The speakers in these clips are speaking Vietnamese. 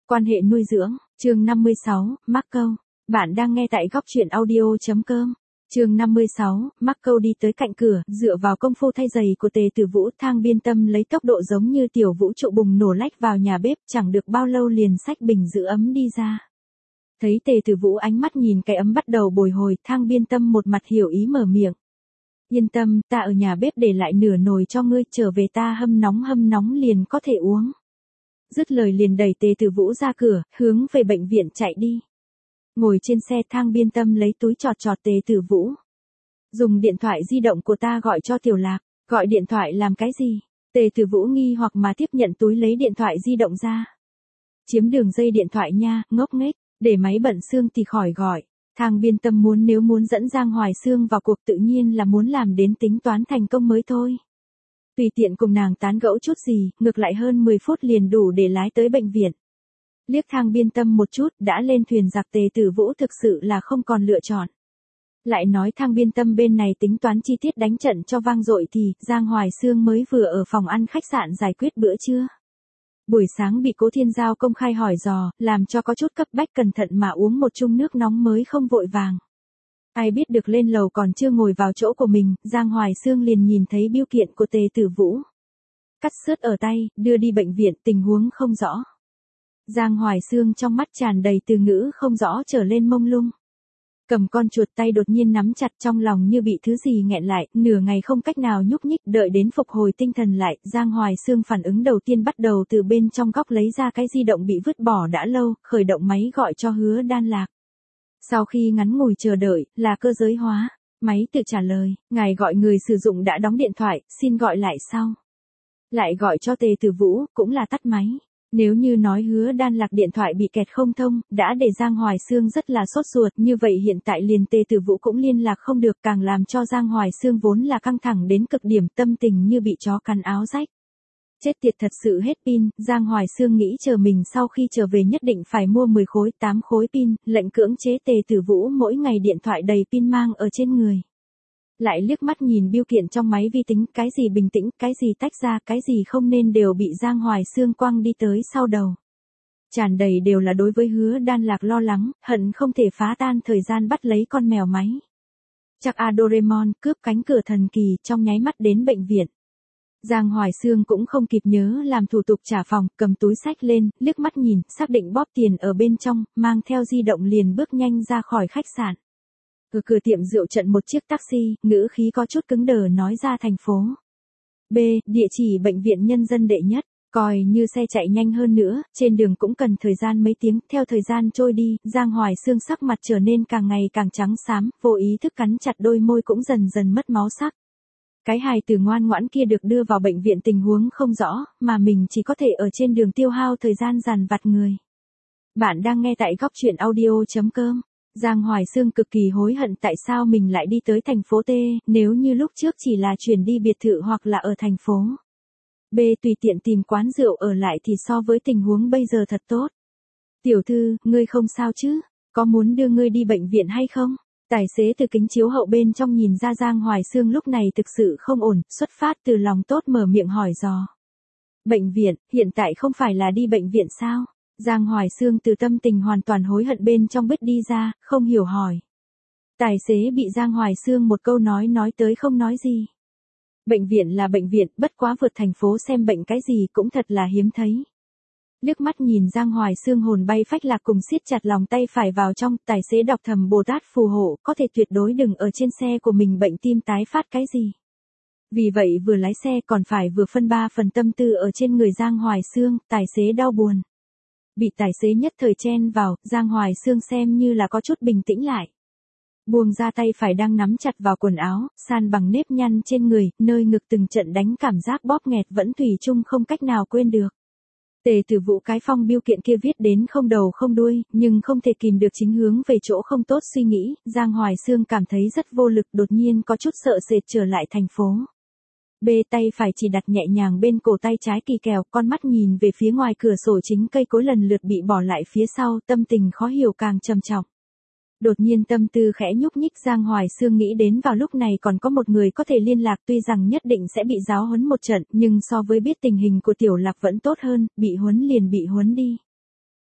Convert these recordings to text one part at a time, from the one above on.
Quan hệ nuôi dưỡng, chương 56, mắc câu. Bạn đang nghe tại góc truyện audio.com. Chương 56, mắc câu đi tới cạnh cửa, dựa vào công phu thay giày của Tề Tử Vũ, Thang Biên Tâm lấy tốc độ giống như tiểu vũ trụ bùng nổ lách vào nhà bếp, chẳng được bao lâu liền xách bình giữ ấm đi ra. Thấy Tề Tử Vũ ánh mắt nhìn cái ấm bắt đầu bồi hồi, Thang Biên Tâm một mặt hiểu ý mở miệng. Yên tâm, ta ở nhà bếp để lại nửa nồi cho ngươi, trở về ta hâm nóng liền có thể uống. Dứt lời liền đẩy Tề Tử Vũ ra cửa, hướng về bệnh viện chạy đi. Ngồi trên xe, Thang Biên Tâm lấy túi chọt Tề Tử Vũ. Dùng điện thoại di động của ta gọi cho Tiểu Lạc. Gọi điện thoại làm cái gì? Tề Tử Vũ nghi hoặc mà tiếp nhận túi lấy điện thoại di động ra. Chiếm đường dây điện thoại nha, ngốc nghếch, để máy bận xương thì khỏi gọi. Thang Biên Tâm nếu muốn dẫn Giang Hoài Sương vào cuộc tự nhiên là muốn làm đến tính toán thành công mới thôi. Tùy tiện cùng nàng tán gẫu chút gì, ngược lại hơn 10 phút liền đủ để lái tới bệnh viện. Liếc Thang Biên Tâm một chút, đã lên thuyền giặc Tề Tử Vũ thực sự là không còn lựa chọn. Lại nói Thang Biên Tâm bên này tính toán chi tiết đánh trận cho vang dội thì Giang Hoài Sương mới vừa ở phòng ăn khách sạn giải quyết bữa trưa. Buổi sáng bị Cố Thiên Giao công khai hỏi dò, làm cho có chút cấp bách cẩn thận mà uống một chung nước nóng mới không vội vàng. Ai biết được lên lầu còn chưa ngồi vào chỗ của mình, Giang Hoài Sương liền nhìn thấy bưu kiện của Tề Tử Vũ. Cắt sứt ở tay, đưa đi bệnh viện, tình huống không rõ. Giang Hoài Sương trong mắt tràn đầy từ ngữ không rõ trở lên mông lung. Cầm con chuột tay đột nhiên nắm chặt, trong lòng như bị thứ gì nghẹn lại, nửa ngày không cách nào nhúc nhích, đợi đến phục hồi tinh thần lại, Giang Hoài Sương phản ứng đầu tiên bắt đầu từ bên trong góc lấy ra cái di động bị vứt bỏ đã lâu, khởi động máy gọi cho Hứa Đan Lạc. Sau khi ngắn ngủi chờ đợi, là cơ giới hóa, máy tự trả lời, ngài gọi người sử dụng đã đóng điện thoại, xin gọi lại sau. Lại gọi cho Tề Tử Vũ, cũng là tắt máy. Nếu như nói Hứa Đan Lạc điện thoại bị kẹt không thông, đã để Giang Hoài Sương rất là sốt ruột, như vậy hiện tại liền Tề Tử Vũ cũng liên lạc không được, càng làm cho Giang Hoài Sương vốn là căng thẳng đến cực điểm, tâm tình như bị chó cắn áo rách. Chết tiệt, thật sự hết pin, Giang Hoài Sương nghĩ chờ mình sau khi trở về nhất định phải mua 10 khối 8 khối pin, lệnh cưỡng chế Tề Tử Vũ mỗi ngày điện thoại đầy pin mang ở trên người. Lại liếc mắt nhìn bưu kiện trong máy vi tính, cái gì bình tĩnh, cái gì tách ra, cái gì không nên đều bị Giang Hoài Sương quăng đi tới sau đầu. Tràn đầy đều là đối với Hứa Đan Lạc lo lắng, hận không thể phá tan thời gian bắt lấy con mèo máy. Chắc Doraemon cướp cánh cửa thần kỳ trong nháy mắt đến bệnh viện. Giang Hoài Sương cũng không kịp nhớ làm thủ tục trả phòng, cầm túi xách lên, liếc mắt nhìn, xác định bóp tiền ở bên trong, mang theo di động liền bước nhanh ra khỏi khách sạn. Ở cửa tiệm rượu trận một chiếc taxi, ngữ khí có chút cứng đờ nói ra thành phố B, địa chỉ bệnh viện nhân dân đệ nhất, coi như xe chạy nhanh hơn nữa, trên đường cũng cần thời gian mấy tiếng, theo thời gian trôi đi, Giang Hoài Sương sắc mặt trở nên càng ngày càng trắng xám, vô ý thức cắn chặt đôi môi cũng dần dần mất máu sắc. Cái hài tử ngoan ngoãn kia được đưa vào bệnh viện tình huống không rõ, mà mình chỉ có thể ở trên đường tiêu hao thời gian dằn vặt người. Bạn đang nghe tại góc truyện audio.com. Giang Hoài Sương cực kỳ hối hận tại sao mình lại đi tới thành phố T, nếu như lúc trước chỉ là chuyển đi biệt thự hoặc là ở thành phố B tùy tiện tìm quán rượu ở lại thì so với tình huống bây giờ thật tốt. Tiểu thư, ngươi không sao chứ? Có muốn đưa ngươi đi bệnh viện hay không? Tài xế từ kính chiếu hậu bên trong nhìn ra Giang Hoài Sương lúc này thực sự không ổn, xuất phát từ lòng tốt mở miệng hỏi dò. Bệnh viện, hiện tại không phải là đi bệnh viện sao? Giang Hoài Sương từ tâm tình hoàn toàn hối hận bên trong bứt đi ra, không hiểu hỏi. Tài xế bị Giang Hoài Sương một câu nói tới không nói gì. Bệnh viện là bệnh viện, bất quá vượt thành phố xem bệnh cái gì cũng thật là hiếm thấy. Liếc mắt nhìn Giang Hoài Sương hồn bay phách lạc cùng siết chặt lòng tay phải vào trong, tài xế đọc thầm Bồ Tát phù hộ, có thể tuyệt đối đừng ở trên xe của mình bệnh tim tái phát cái gì. Vì vậy vừa lái xe còn phải vừa phân 3 phần tâm tư ở trên người Giang Hoài Sương, tài xế đau buồn. Bị tài xế nhất thời chen vào, Giang Hoài Sương xem như là có chút bình tĩnh lại. Buông ra tay phải đang nắm chặt vào quần áo, san bằng nếp nhăn trên người, nơi ngực từng trận đánh cảm giác bóp nghẹt vẫn thủy chung không cách nào quên được. Tề Tử Vũ cái phong bưu kiện kia viết đến không đầu không đuôi, nhưng không thể kìm được chính hướng về chỗ không tốt suy nghĩ, Giang Hoài Sương cảm thấy rất vô lực, đột nhiên có chút sợ sệt trở lại thành phố B, tay phải chỉ đặt nhẹ nhàng bên cổ tay trái kỳ kèo, con mắt nhìn về phía ngoài cửa sổ chính cây cối lần lượt bị bỏ lại phía sau, tâm tình khó hiểu càng trầm trọng. Đột nhiên tâm tư khẽ nhúc nhích, Giang Hoài Sương nghĩ đến vào lúc này còn có một người có thể liên lạc, tuy rằng nhất định sẽ bị giáo huấn một trận, nhưng so với biết tình hình của Tiểu Lạc vẫn tốt hơn, bị huấn liền bị huấn đi.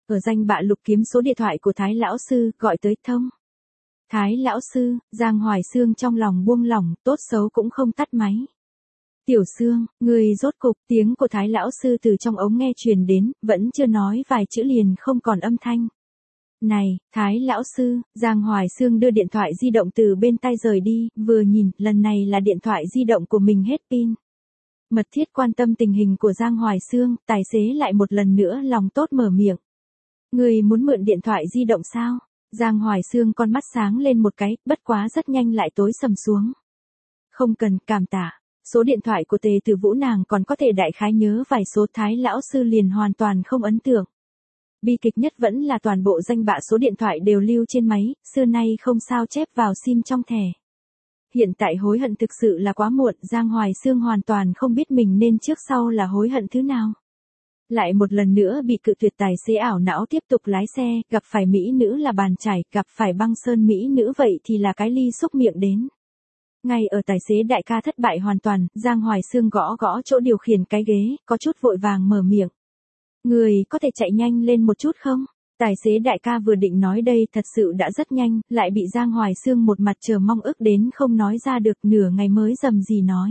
Ở danh bạ lục kiếm số điện thoại của Thái lão sư, gọi tới thông. Thái lão sư, Giang Hoài Sương trong lòng buông lỏng, tốt xấu cũng không tắt máy. Tiểu Sương, người rốt cục, tiếng của Thái lão sư từ trong ống nghe truyền đến, vẫn chưa nói vài chữ liền không còn âm thanh. Này, Thái lão sư, Giang Hoài Sương đưa điện thoại di động từ bên tay rời đi, vừa nhìn, lần này là điện thoại di động của mình hết pin. Mật thiết quan tâm tình hình của Giang Hoài Sương, tài xế lại một lần nữa lòng tốt mở miệng. Người muốn mượn điện thoại di động sao? Giang Hoài Sương con mắt sáng lên một cái, bất quá rất nhanh lại tối sầm xuống. Không cần, cảm tạ. Số điện thoại của Tề Tử Vũ nàng còn có thể đại khái nhớ vài số, Thái lão sư liền hoàn toàn không ấn tượng. Bi kịch nhất vẫn là toàn bộ danh bạ số điện thoại đều lưu trên máy, xưa nay không sao chép vào sim trong thẻ. Hiện tại hối hận thực sự là quá muộn, Giang Hoài Sương hoàn toàn không biết mình nên trước sau là hối hận thứ nào. Lại một lần nữa bị cự tuyệt, tài xế ảo não tiếp tục lái xe, gặp phải mỹ nữ là bàn chải, gặp phải băng sơn mỹ nữ vậy thì là cái ly xúc miệng đến. Ngay ở tài xế đại ca thất bại hoàn toàn, Giang Hoài Sương gõ gõ chỗ điều khiển cái ghế, có chút vội vàng mở miệng. Người có thể chạy nhanh lên một chút không? Tài xế đại ca vừa định nói đây thật sự đã rất nhanh, lại bị Giang Hoài Sương một mặt chờ mong ức đến không nói ra được, nửa ngày mới rầm rì nói.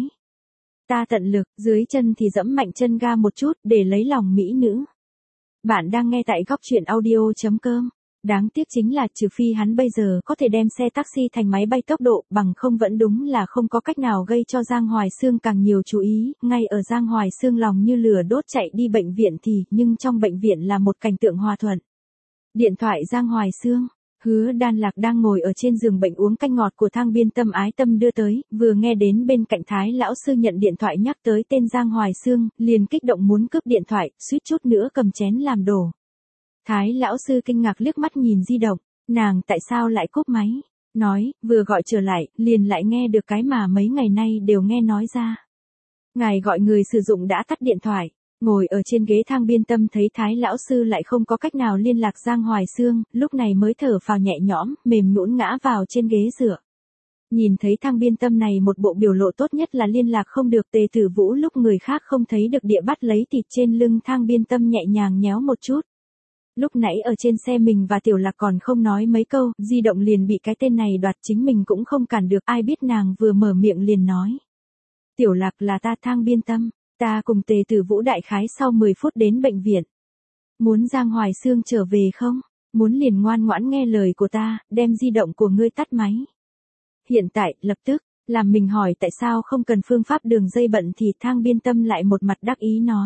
Ta tận lực, dưới chân thì dẫm mạnh chân ga một chút để lấy lòng mỹ nữ. Bạn đang nghe tại góc truyện audio.com. Đáng tiếc chính là trừ phi hắn bây giờ có thể đem xe taxi thành máy bay tốc độ, bằng không vẫn đúng là không có cách nào gây cho Giang Hoài Sương càng nhiều chú ý. Ngay ở Giang Hoài Sương lòng như lửa đốt chạy đi bệnh viện thì, nhưng trong bệnh viện là một cảnh tượng hòa thuận. Điện thoại Giang Hoài Sương. Hứa Đan Lạc đang ngồi ở trên giường bệnh uống canh ngọt của Thang Biên Tâm ái tâm đưa tới, vừa nghe đến bên cạnh Thái lão sư nhận điện thoại nhắc tới tên Giang Hoài Sương, liền kích động muốn cướp điện thoại, suýt chút nữa cầm chén làm đổ. Thái lão sư kinh ngạc liếc mắt nhìn di động, nàng tại sao lại cúp máy, nói, vừa gọi trở lại, liền lại nghe được cái mà mấy ngày nay đều nghe nói ra. Ngài gọi người sử dụng đã tắt điện thoại. Ngồi ở trên ghế Thang Biên Tâm thấy Thái lão sư lại không có cách nào liên lạc Giang Hoài Sương, lúc này mới thở phào nhẹ nhõm, mềm nhũn ngã vào trên ghế dựa. Nhìn thấy Thang Biên Tâm này một bộ biểu lộ tốt nhất là liên lạc không được, Tề Tử Vũ lúc người khác không thấy được địa bắt lấy thịt trên lưng Thang Biên Tâm nhẹ nhàng nhéo một chút. Lúc nãy ở trên xe mình và Tiểu Lạc còn không nói mấy câu, di động liền bị cái tên này đoạt, chính mình cũng không cản được, ai biết nàng vừa mở miệng liền nói. Tiểu Lạc là ta, Thang Biên Tâm. Ta cùng Tề Tử Vũ đại khái sau 10 phút đến bệnh viện. Muốn Giang Hoài Sương trở về không? Muốn liền ngoan ngoãn nghe lời của ta, đem di động của ngươi tắt máy. Hiện tại, lập tức, làm mình hỏi tại sao không cần phương pháp đường dây bận thì Thang Biên Tâm lại một mặt đắc ý nói.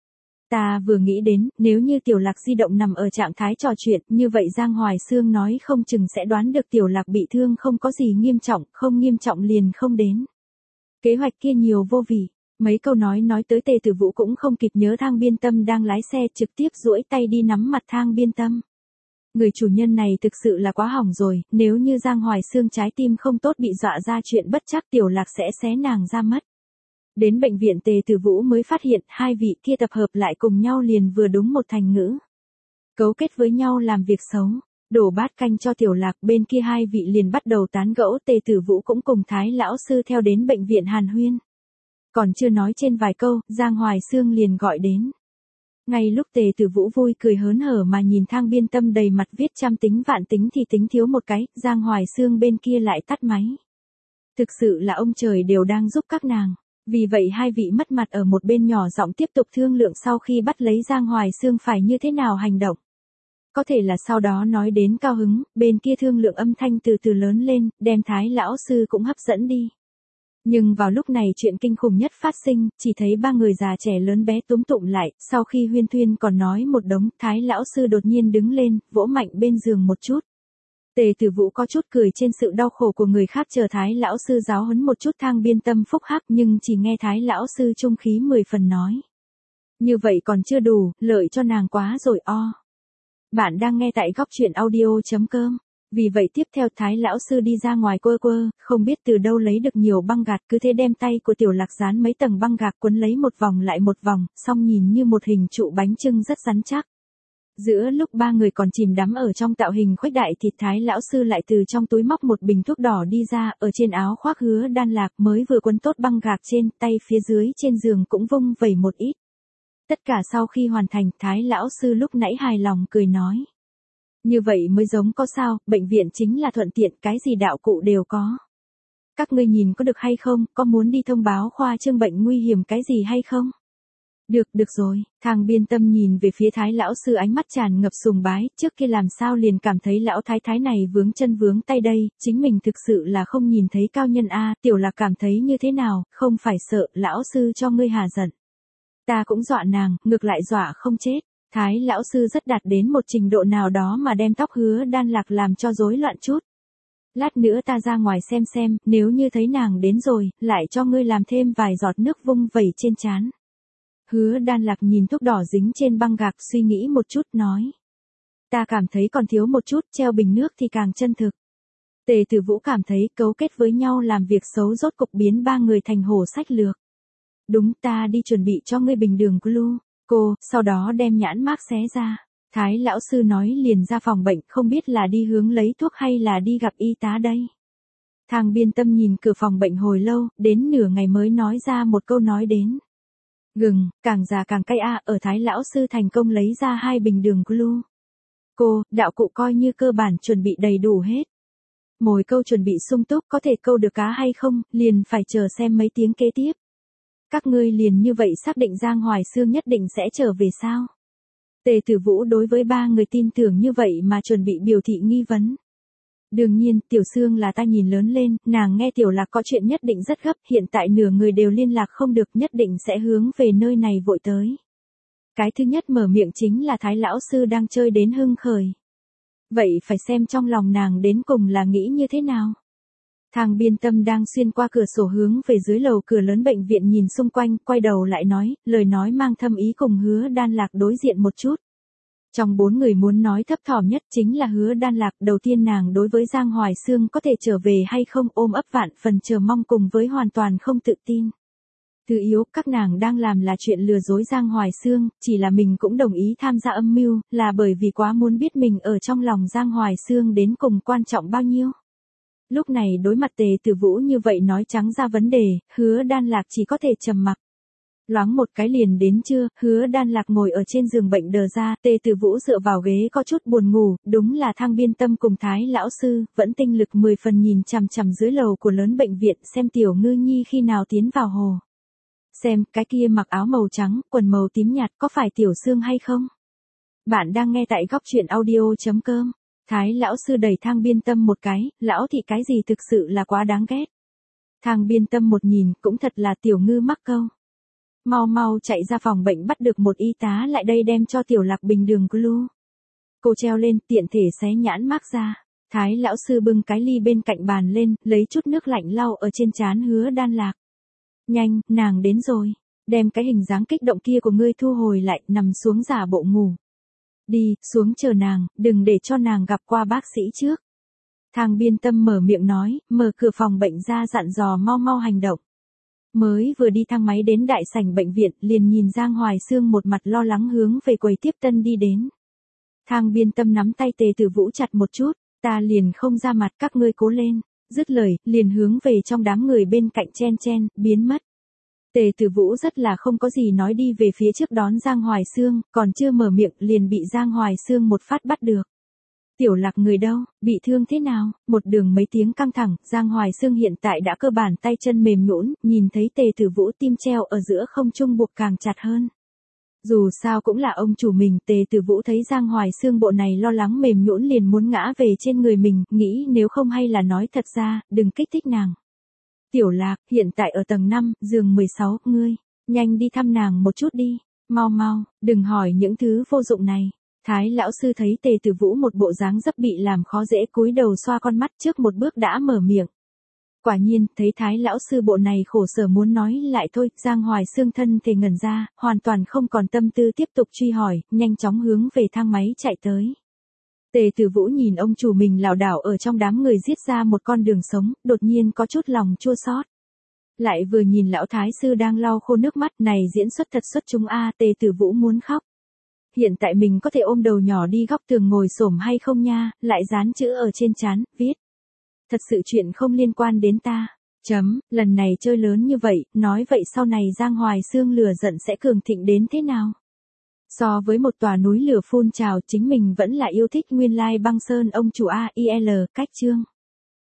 Ta vừa nghĩ đến, nếu như Tiểu Lạc di động nằm ở trạng thái trò chuyện, như vậy Giang Hoài Sương nói không chừng sẽ đoán được Tiểu Lạc bị thương không có gì nghiêm trọng, không nghiêm trọng liền không đến. Kế hoạch kia nhiều vô vị. Mấy câu nói tới Tề Tử Vũ cũng không kịp nhớ Thang Biên Tâm đang lái xe, trực tiếp duỗi tay đi nắm mặt Thang Biên Tâm. Người chủ nhân này thực sự là quá hỏng rồi, nếu như Giang Hoài Sương trái tim không tốt bị dọa ra chuyện bất chắc Tiểu Lạc sẽ xé nàng ra mất. Đến bệnh viện Tề Tử Vũ mới phát hiện hai vị kia tập hợp lại cùng nhau liền vừa đúng một thành ngữ. Cấu kết với nhau làm việc xấu, đổ bát canh cho Tiểu Lạc, bên kia hai vị liền bắt đầu tán gẫu, Tề Tử Vũ cũng cùng Thái lão sư theo đến bệnh viện hàn huyên. Còn chưa nói trên vài câu, Giang Hoài Sương liền gọi đến. Ngay lúc Tề Tử Vũ vui cười hớn hở mà nhìn Thang Biên Tâm đầy mặt viết trăm tính vạn tính thì tính thiếu một cái, Giang Hoài Sương bên kia lại tắt máy. Thực sự là ông trời đều đang giúp các nàng. Vì vậy hai vị mất mặt ở một bên nhỏ giọng tiếp tục thương lượng sau khi bắt lấy Giang Hoài Sương phải như thế nào hành động. Có thể là sau đó nói đến cao hứng, bên kia thương lượng âm thanh từ từ lớn lên, đem Thái lão sư cũng hấp dẫn đi. Nhưng vào lúc này chuyện kinh khủng nhất phát sinh, chỉ thấy ba người già trẻ lớn bé túm tụm lại, sau khi huyên thuyên còn nói một đống, Thái lão sư đột nhiên đứng lên, vỗ mạnh bên giường một chút. Tề Tử Vũ có chút cười trên sự đau khổ của người khác, chờ Thái lão sư giáo huấn một chút Thang Biên Tâm phúc hắc, nhưng chỉ nghe Thái lão sư trung khí 10 phần nói. Như vậy còn chưa đủ, lợi cho nàng quá rồi o. Bạn đang nghe tại góc truyện audio.com. Vì vậy tiếp theo Thái lão sư đi ra ngoài quơ quơ, không biết từ đâu lấy được nhiều băng gạc, cứ thế đem tay của Tiểu Lạc dán mấy tầng băng gạc quấn lấy một vòng lại một vòng, xong nhìn như một hình trụ bánh chưng rất rắn chắc. Giữa lúc ba người còn chìm đắm ở trong tạo hình khuếch đại thì Thái lão sư lại từ trong túi móc một bình thuốc đỏ đi ra, ở trên áo khoác Hứa Đan Lạc mới vừa quấn tốt băng gạc trên, tay phía dưới trên giường cũng vung vẩy một ít. Tất cả sau khi hoàn thành, Thái lão sư lúc nãy hài lòng cười nói. Như vậy mới giống có sao, bệnh viện chính là thuận tiện, cái gì đạo cụ đều có. Các ngươi nhìn có được hay không, có muốn đi thông báo khoa trương bệnh nguy hiểm cái gì hay không? Được rồi, Thang Biên Tâm nhìn về phía Thái lão sư ánh mắt tràn ngập sùng bái, trước kia làm sao liền cảm thấy lão thái thái này vướng chân vướng tay đây, chính mình thực sự là không nhìn thấy cao nhân a, Tiểu Lạc cảm thấy như thế nào, không phải sợ lão sư cho ngươi hà giận. Ta cũng dọa nàng, ngược lại dọa không chết. Thái lão sư rất đạt đến một trình độ nào đó mà đem tóc Hứa Đan Lạc làm cho rối loạn chút. Lát nữa ta ra ngoài xem, nếu như thấy nàng đến rồi, lại cho ngươi làm thêm vài giọt nước vung vẩy trên trán. Hứa Đan Lạc nhìn thuốc đỏ dính trên băng gạc, suy nghĩ một chút nói. Ta cảm thấy còn thiếu một chút, treo bình nước thì càng chân thực. Tề Tử Vũ cảm thấy cấu kết với nhau làm việc xấu rốt cục biến ba người thành hổ sách lược. Đúng, ta đi chuẩn bị cho ngươi bình đường glu, cô, sau đó đem nhãn mác xé ra. Thái lão sư nói liền ra phòng bệnh, không biết là đi hướng lấy thuốc hay là đi gặp y tá đây. Thang Biên Tâm nhìn cửa phòng bệnh hồi lâu, đến nửa ngày mới nói ra một câu nói đến. Gừng, càng già càng cay a, ở Thái lão sư thành công lấy ra 2 bình đường glu. Cô, đạo cụ coi như cơ bản chuẩn bị đầy đủ hết. Mồi câu chuẩn bị sung túc, có thể câu được cá hay không, liền phải chờ xem mấy tiếng kế tiếp. Các ngươi liền như vậy xác định Giang Hoài Xương nhất định sẽ trở về sao? Tề Tử Vũ đối với 3 người tin tưởng như vậy mà chuẩn bị biểu thị nghi vấn. Đương nhiên, Tiểu Sương là ta nhìn lớn lên, nàng nghe Tiểu Lạc có chuyện nhất định rất gấp, hiện tại nửa người đều liên lạc không được, nhất định sẽ hướng về nơi này vội tới. Cái thứ nhất mở miệng chính là Thái lão sư đang chơi đến hưng khởi. Vậy phải xem trong lòng nàng đến cùng là nghĩ như thế nào. Thang Biên Tâm đang xuyên qua cửa sổ hướng về dưới lầu cửa lớn bệnh viện nhìn xung quanh, quay đầu lại nói, lời nói mang thâm ý cùng Hứa Đan Lạc đối diện một chút. Trong 4 người muốn nói thấp thỏm nhất chính là Hứa Đan Lạc, đầu tiên nàng đối với Giang Hoài Xương có thể trở về hay không ôm ấp vạn phần chờ mong cùng với hoàn toàn không tự tin. Thứ yếu, các nàng đang làm là chuyện lừa dối Giang Hoài Xương, chỉ là mình cũng đồng ý tham gia âm mưu, là bởi vì quá muốn biết mình ở trong lòng Giang Hoài Xương đến cùng quan trọng bao nhiêu. Lúc này đối mặt Tề Tử Vũ như vậy nói trắng ra vấn đề, Hứa Đan Lạc chỉ có thể trầm mặc. Loáng một cái liền đến trưa, Hứa Đan Lạc ngồi ở trên giường bệnh đờ ra, Tề Tử Vũ dựa vào ghế có chút buồn ngủ, đúng là Thang Biên Tâm cùng Thái lão sư, vẫn tinh lực 10 phần nhìn chằm chằm dưới lầu của lớn bệnh viện xem Tiểu Ngư Nhi khi nào tiến vào hồ. Xem, cái kia mặc áo màu trắng, quần màu tím nhạt có phải Tiểu Sương hay không? Bạn đang nghe tại góc truyện audio.com. Thái lão sư đẩy Thang Biên Tâm một cái, lão thị cái gì thực sự là quá đáng ghét. Thang Biên Tâm một nhìn, cũng thật là Tiểu Ngư mắc câu. Mau chạy ra phòng bệnh bắt được một y tá lại đây đem cho Tiểu Lạc bình đường glu. Cô treo lên, tiện thể xé nhãn mác ra. Thái lão sư bưng cái ly bên cạnh bàn lên, lấy chút nước lạnh lau ở trên trán Hứa Đan Lạc. Nhanh, nàng đến rồi. Đem cái hình dáng kích động kia của ngươi thu hồi lại, nằm xuống giả bộ ngủ. Đi, xuống chờ nàng, đừng để cho nàng gặp qua bác sĩ trước. Thang Biên Tâm mở miệng nói, mở cửa phòng bệnh ra dặn dò mau hành động. Mới vừa đi thang máy đến đại sảnh bệnh viện, liền nhìn Giang Hoài Xương một mặt lo lắng hướng về quầy tiếp tân đi đến. Thang Biên Tâm nắm tay Tề Tử Vũ chặt một chút, ta liền không ra mặt, các ngươi cố lên. Dứt lời, liền hướng về trong đám người bên cạnh chen, biến mất. Tề Tử Vũ rất là không có gì nói đi về phía trước đón Giang Hoài Xương, còn chưa mở miệng liền bị Giang Hoài Xương một phát bắt được. Tiểu Lạc người đâu, bị thương thế nào? Một đường mấy tiếng căng thẳng, Giang Hoài Xương hiện tại đã cơ bản tay chân mềm nhũn, nhìn thấy Tề Tử Vũ tim treo ở giữa không trung buộc càng chặt hơn. Dù sao cũng là ông chủ mình, Tề Tử Vũ thấy Giang Hoài Xương bộ này lo lắng mềm nhũn liền muốn ngã về trên người mình, nghĩ nếu không hay là nói thật ra, đừng kích thích nàng. Tiểu Lạc, hiện tại ở tầng 5, giường 16, ngươi, nhanh đi thăm nàng một chút đi, mau, đừng hỏi những thứ vô dụng này. Thái lão sư thấy Tề Tử Vũ một bộ dáng dấp bị làm khó dễ cúi đầu xoa con mắt trước một bước đã mở miệng. Quả nhiên, thấy Thái lão sư bộ này khổ sở muốn nói lại thôi, Giang Hoài Xương thân thể ngẩn ra, hoàn toàn không còn tâm tư tiếp tục truy hỏi, nhanh chóng hướng về thang máy chạy tới. Tề Tử Vũ nhìn ông chủ mình lảo đảo ở trong đám người giết ra một con đường sống, đột nhiên có chút lòng chua xót. Lại vừa nhìn lão thái sư đang lau khô nước mắt, này diễn xuất thật xuất chúng a, Tề Tử Vũ muốn khóc. Hiện tại mình có thể ôm đầu nhỏ đi góc tường ngồi xổm hay không nha, lại dán chữ ở trên trán, viết. Thật sự chuyện không liên quan đến ta. Lần này chơi lớn như vậy, nói vậy sau này Giang Hoài Xương lửa giận sẽ cường thịnh đến thế nào? So với một tòa núi lửa phun trào, chính mình vẫn là yêu thích nguyên lai băng sơn ông chủ AIL, cách chương.